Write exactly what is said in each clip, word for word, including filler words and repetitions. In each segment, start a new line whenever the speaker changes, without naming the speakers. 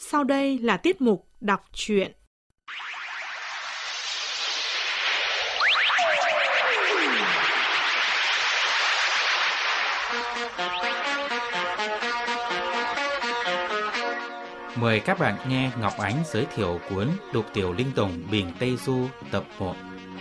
Sau đây là tiết mục đọc truyện.
Mời các bạn nghe Ngọc Ánh giới thiệu cuốn Lục Tiểu Linh Tùng Bình Tây Du tập một.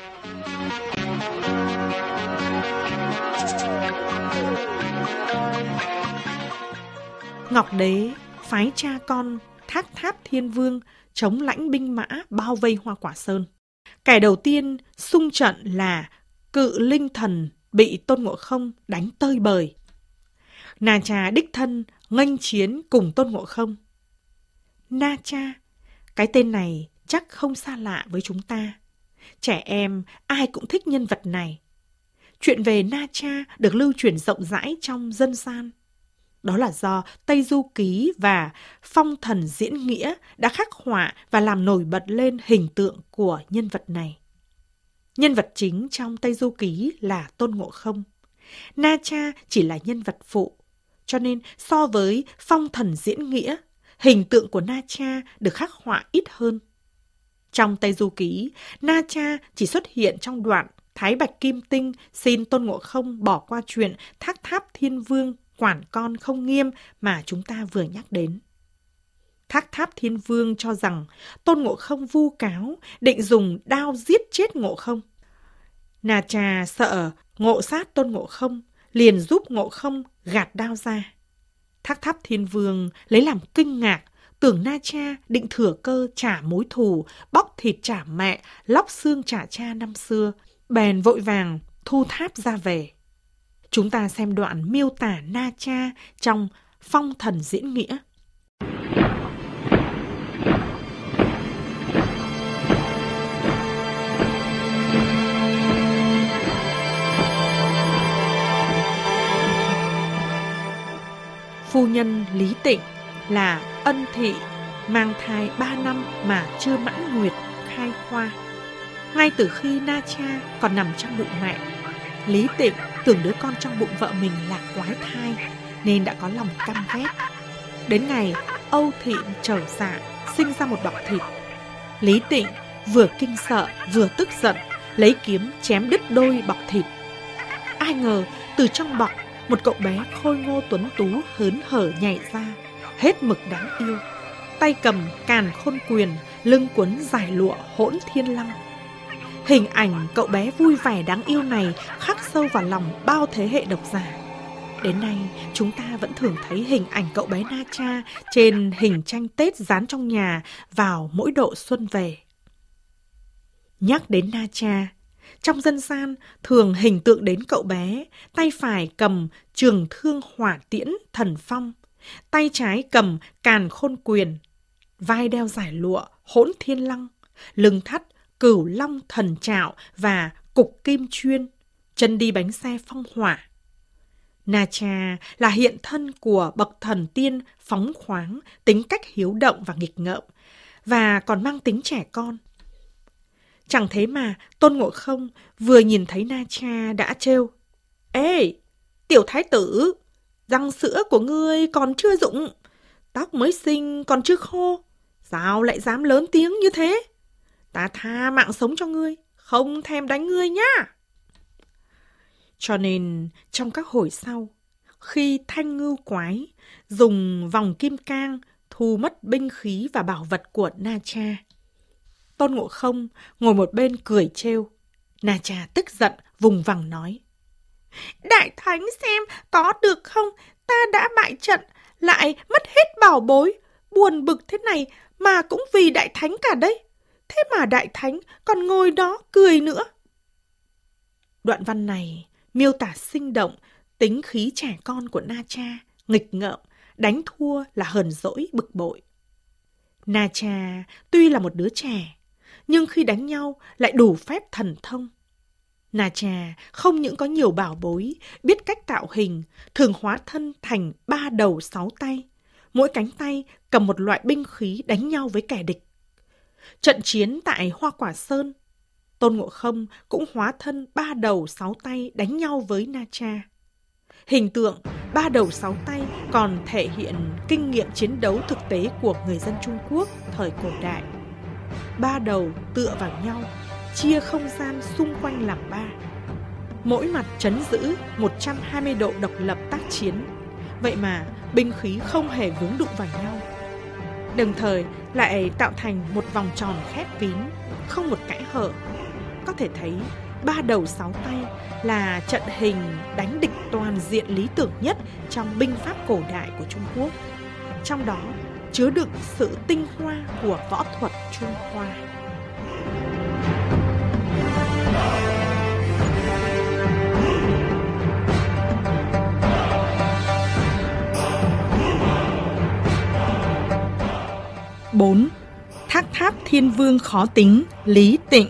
Ngọc Đế phái cha con Thác Tháp Thiên Vương chống lãnh binh mã bao vây Hoa Quả Sơn. Kẻ đầu tiên xung trận là Cự Linh Thần bị Tôn Ngộ Không đánh tơi bời. Na Cha đích thân nghênh chiến cùng Tôn Ngộ Không. Na Cha, cái tên này chắc không xa lạ với chúng ta. Trẻ em ai cũng thích nhân vật này. Chuyện về Na Cha được lưu truyền rộng rãi trong dân gian. Đó là do Tây Du Ký và Phong Thần Diễn Nghĩa đã khắc họa và làm nổi bật lên hình tượng của nhân vật này. Nhân vật chính trong Tây Du Ký là Tôn Ngộ Không. Na Cha chỉ là nhân vật phụ, cho nên so với Phong Thần Diễn Nghĩa, hình tượng của Na Cha được khắc họa ít hơn. Trong Tây Du Ký, Na Cha chỉ xuất hiện trong đoạn Thái Bạch Kim Tinh xin Tôn Ngộ Không bỏ qua chuyện Thác Tháp Thiên Vương quản con không nghiêm mà chúng ta vừa nhắc đến. Thác Tháp Thiên Vương cho rằng Tôn Ngộ Không vu cáo, định dùng đao giết chết Ngộ Không. Na Cha sợ ngộ sát Tôn Ngộ Không, liền giúp Ngộ Không gạt đao ra. Thác Tháp Thiên Vương lấy làm kinh ngạc, tưởng Na Cha định thừa cơ trả mối thù, bóc thịt trả mẹ, lóc xương trả cha năm xưa, bèn vội vàng thu tháp ra về. Chúng ta xem đoạn miêu tả Na Cha trong Phong Thần Diễn Nghĩa. Phu nhân Lý Tịnh là ân thị, mang thai ba năm mà chưa mãn nguyệt khai hoa. Ngay từ khi Na Cha còn nằm trong bụng mẹ, Lý Tịnh tưởng đứa con trong bụng vợ mình là quái thai, nên đã có lòng căm ghét. Đến ngày Âu Thị trở dạ, sinh ra một bọc thịt, Lý Tịnh vừa kinh sợ vừa tức giận, lấy kiếm chém đứt đôi bọc thịt. Ai ngờ từ trong bọc, một cậu bé khôi ngô tuấn tú hớn hở nhảy ra, hết mực đáng yêu. Tay cầm càn khôn quyền, lưng quấn giải lụa hỗn thiên lăng. Hình ảnh cậu bé vui vẻ đáng yêu này khắc sâu vào lòng bao thế hệ độc giả. Đến nay, chúng ta vẫn thường thấy hình ảnh cậu bé Na Cha trên hình tranh Tết dán trong nhà vào mỗi độ xuân về. Nhắc đến Na Cha, trong dân gian thường hình tượng đến cậu bé, tay phải cầm trường thương hỏa tiễn thần phong, tay trái cầm càn khôn quyền, vai đeo giải lụa hỗn thiên lăng, lưng thắt cửu long thần trạo và cục kim chuyên, chân đi bánh xe phong hỏa. Na Cha là hiện thân của bậc thần tiên phóng khoáng, tính cách hiếu động và nghịch ngợm, và còn mang tính trẻ con. Chẳng thế mà Tôn Ngộ Không vừa nhìn thấy Na Cha đã trêu: "Ê, tiểu thái tử, răng sữa của ngươi còn chưa rụng, tóc mới xinh còn chưa khô, sao lại dám lớn tiếng như thế? Ta tha mạng sống cho ngươi, không thèm đánh ngươi nhá." Cho nên trong các hồi sau, khi Thanh Ngưu Quái dùng vòng kim cang thu mất binh khí và bảo vật của Na Cha, Tôn Ngộ Không ngồi một bên cười trêu. Na Cha tức giận vùng vằng nói: "Đại thánh xem có được không? Ta đã bại trận, lại mất hết bảo bối, buồn bực thế này mà cũng vì đại thánh cả đấy. Thế mà đại thánh còn ngồi đó cười nữa." Đoạn văn này miêu tả sinh động tính khí trẻ con của Na Cha, nghịch ngợm, đánh thua là hờn dỗi bực bội. Na Cha tuy là một đứa trẻ, nhưng khi đánh nhau lại đủ phép thần thông. Na Cha không những có nhiều bảo bối, biết cách tạo hình, thường hóa thân thành ba đầu sáu tay, mỗi cánh tay cầm một loại binh khí đánh nhau với kẻ địch. Trận chiến tại Hoa Quả Sơn, Tôn Ngộ Không cũng hóa thân ba đầu sáu tay đánh nhau với Na Cha. Hình tượng ba đầu sáu tay còn thể hiện kinh nghiệm chiến đấu thực tế của người dân Trung Quốc thời cổ đại. Ba đầu tựa vào nhau, chia không gian xung quanh làm ba. Mỗi mặt trấn giữ một trăm hai mươi độ độc lập tác chiến. Vậy mà binh khí không hề vướng đụng vào nhau. Đồng thời lại tạo thành một vòng tròn khép kín, không một kẽ hở. Có thể thấy ba đầu sáu tay là trận hình đánh địch toàn diện lý tưởng nhất trong binh pháp cổ đại của Trung Quốc. Trong đó chứa đựng sự tinh hoa của võ thuật Trung Hoa. bốn. Thác tháp thiên vương khó tính, Lý Tịnh.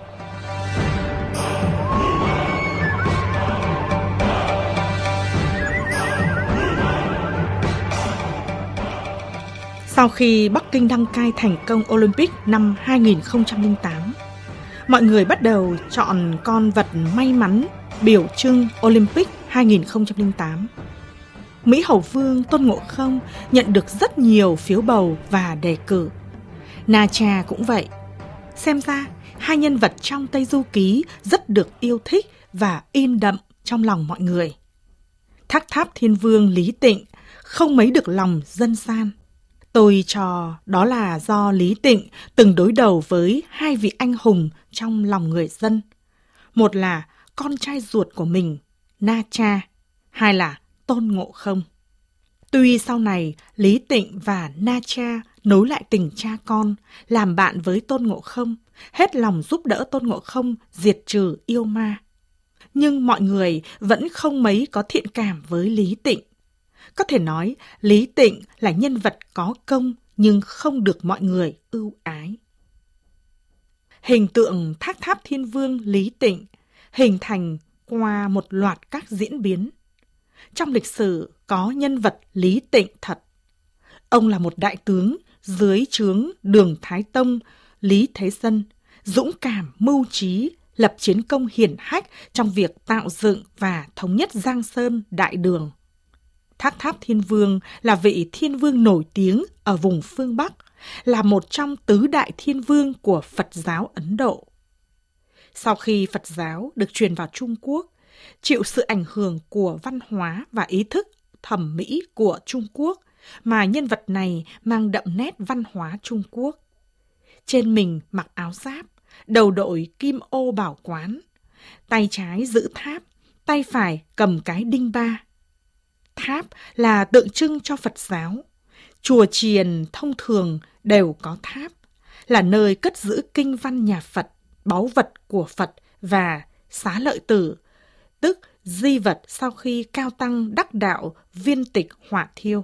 Sau khi Bắc Kinh đăng cai thành công Olympic năm hai nghìn không trăm lẻ tám, mọi người bắt đầu chọn con vật may mắn biểu trưng Olympic hai nghìn không trăm lẻ tám. Mỹ Hầu Vương Tôn Ngộ Không nhận được rất nhiều phiếu bầu và đề cử. Na Tra cũng vậy. Xem ra, hai nhân vật trong Tây Du Ký rất được yêu thích và in đậm trong lòng mọi người. Thác tháp thiên vương Lý Tịnh không mấy được lòng dân gian. Tôi cho đó là do Lý Tịnh từng đối đầu với hai vị anh hùng trong lòng người dân. Một là con trai ruột của mình, Na Tra, hai là Tôn Ngộ Không. Tuy sau này Lý Tịnh và Na Tra nối lại tình cha con, làm bạn với Tôn Ngộ Không, hết lòng giúp đỡ Tôn Ngộ Không diệt trừ yêu ma. Nhưng mọi người vẫn không mấy có thiện cảm với Lý Tịnh. Có thể nói Lý Tịnh là nhân vật có công nhưng không được mọi người ưu ái. Hình tượng Thác tháp thiên vương Lý Tịnh hình thành qua một loạt các diễn biến. Trong lịch sử có nhân vật Lý Tịnh thật. Ông là một đại tướng dưới trướng Đường Thái Tông, Lý Thế Dân, dũng cảm, mưu trí, lập chiến công hiển hách trong việc tạo dựng và thống nhất Giang Sơn Đại Đường. Thác tháp thiên vương là vị thiên vương nổi tiếng ở vùng phương Bắc, là một trong tứ đại thiên vương của Phật giáo Ấn Độ. Sau khi Phật giáo được truyền vào Trung Quốc, chịu sự ảnh hưởng của văn hóa và ý thức thẩm mỹ của Trung Quốc, mà nhân vật này mang đậm nét văn hóa Trung Quốc. Trên mình mặc áo giáp, đầu đội kim ô bảo quán, tay trái giữ tháp, tay phải cầm cái đinh ba. Tháp là tượng trưng cho Phật giáo. Chùa chiền thông thường đều có tháp, là nơi cất giữ kinh văn nhà Phật, báu vật của Phật và xá lợi tử, tức di vật sau khi cao tăng đắc đạo viên tịch hỏa thiêu.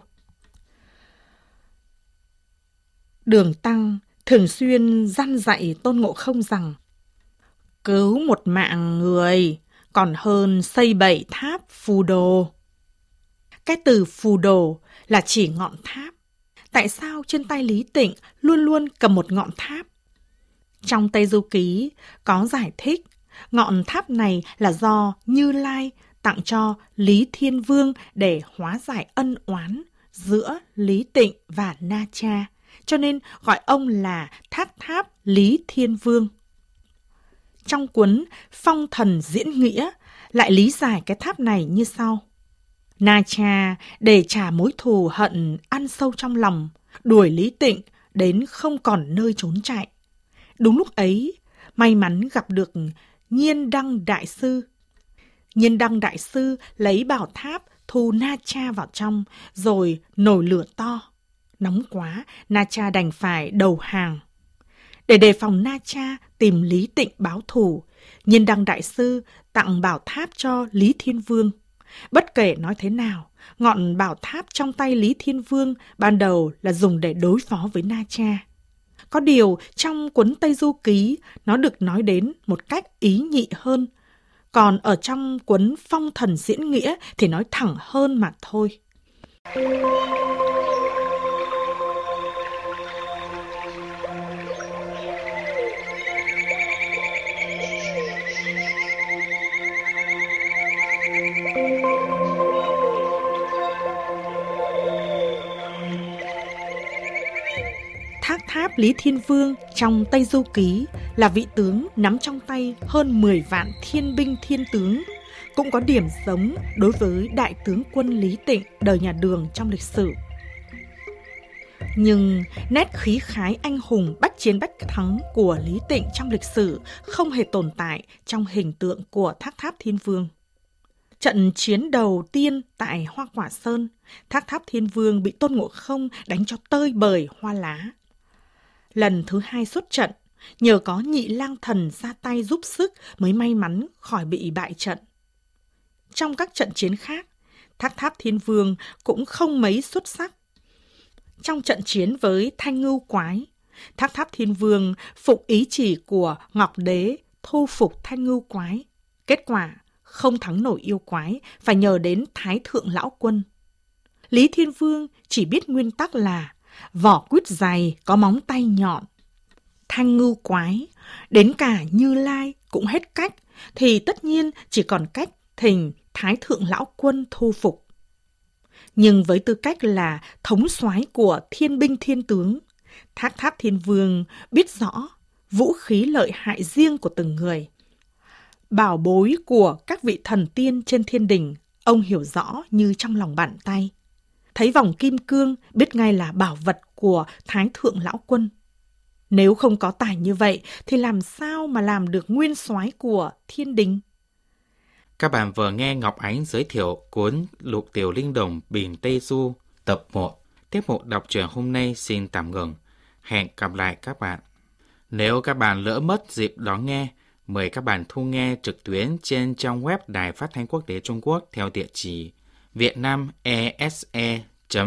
Đường Tăng thường xuyên dăn dạy Tôn Ngộ Không rằng cứu một mạng người còn hơn xây bảy tháp phù đồ. Cái từ phù đồ là chỉ ngọn tháp. Tại sao trên tay Lý Tịnh luôn luôn cầm một ngọn tháp? Trong Tây Du Ký có giải thích ngọn tháp này là do Như Lai tặng cho Lý Thiên Vương để hóa giải ân oán giữa Lý Tịnh và Na Tra, cho nên gọi ông là Thác tháp Lý Thiên Vương. Trong cuốn Phong Thần Diễn Nghĩa lại lý giải cái tháp này như sau. Na Tra để trả mối thù hận ăn sâu trong lòng, đuổi Lý Tịnh đến không còn nơi trốn chạy. Đúng lúc ấy, may mắn gặp được Nhiên Đăng Đại Sư. Nhiên Đăng Đại Sư lấy bảo tháp thu Na Tra vào trong, rồi nổi lửa to. Nóng quá, Na Tra đành phải đầu hàng. Để đề phòng Na Tra tìm Lý Tịnh báo thù, Nhiên Đăng Đại Sư tặng bảo tháp cho Lý Thiên Vương. Bất kể nói thế nào, ngọn bảo tháp trong tay Lý Thiên Vương ban đầu là dùng để đối phó với Na Tra. Có điều trong cuốn Tây Du Ký nó được nói đến một cách ý nhị hơn, còn ở trong cuốn Phong Thần Diễn Nghĩa thì nói thẳng hơn mà thôi. Thác Tháp Lý Thiên Vương trong Tây Du Ký là vị tướng nắm trong tay hơn mười vạn thiên binh thiên tướng, cũng có điểm giống đối với đại tướng quân Lý Tịnh đời nhà Đường trong lịch sử. Nhưng nét khí khái anh hùng bách chiến bách thắng của Lý Tịnh trong lịch sử không hề tồn tại trong hình tượng của Thác Tháp Thiên Vương. Trận chiến đầu tiên tại Hoa Quả Sơn, Thác Tháp Thiên Vương bị Tôn Ngộ Không đánh cho tơi bời hoa lá. Lần thứ hai xuất trận, nhờ có Nhị Lang Thần ra tay giúp sức mới may mắn khỏi bị bại trận. Trong các trận chiến khác, Thác Tháp Thiên Vương cũng không mấy xuất sắc. Trong trận chiến với Thanh Ngưu Quái, Thác Tháp Thiên Vương phục ý chỉ của Ngọc Đế thu phục Thanh Ngưu Quái. Kết quả không thắng nổi yêu quái, phải nhờ đến Thái Thượng Lão Quân. Lý Thiên Vương chỉ biết nguyên tắc là vỏ quýt dày có móng tay nhọn. Thanh Ngưu Quái, đến cả Như Lai cũng hết cách, thì tất nhiên chỉ còn cách thỉnh Thái Thượng Lão Quân thu phục. Nhưng với tư cách là thống soái của thiên binh thiên tướng, Thác Tháp Thiên Vương biết rõ vũ khí lợi hại riêng của từng người. Bảo bối của các vị thần tiên trên thiên đình, ông hiểu rõ như trong lòng bàn tay. Thấy vòng kim cương, biết ngay là bảo vật của Thái Thượng Lão Quân. Nếu không có tài như vậy, thì làm sao mà làm được nguyên soái của thiên đình?
Các bạn vừa nghe Ngọc Ánh giới thiệu cuốn Lục Tiểu Linh Đồng Bình Tây Du tập một. Tiết mục đọc truyện hôm nay xin tạm ngừng. Hẹn gặp lại các bạn. Nếu các bạn lỡ mất dịp đón nghe, mời các bạn thu nghe trực tuyến trên trang web Đài Phát thanh Quốc tế Trung Quốc theo địa chỉ vietnamese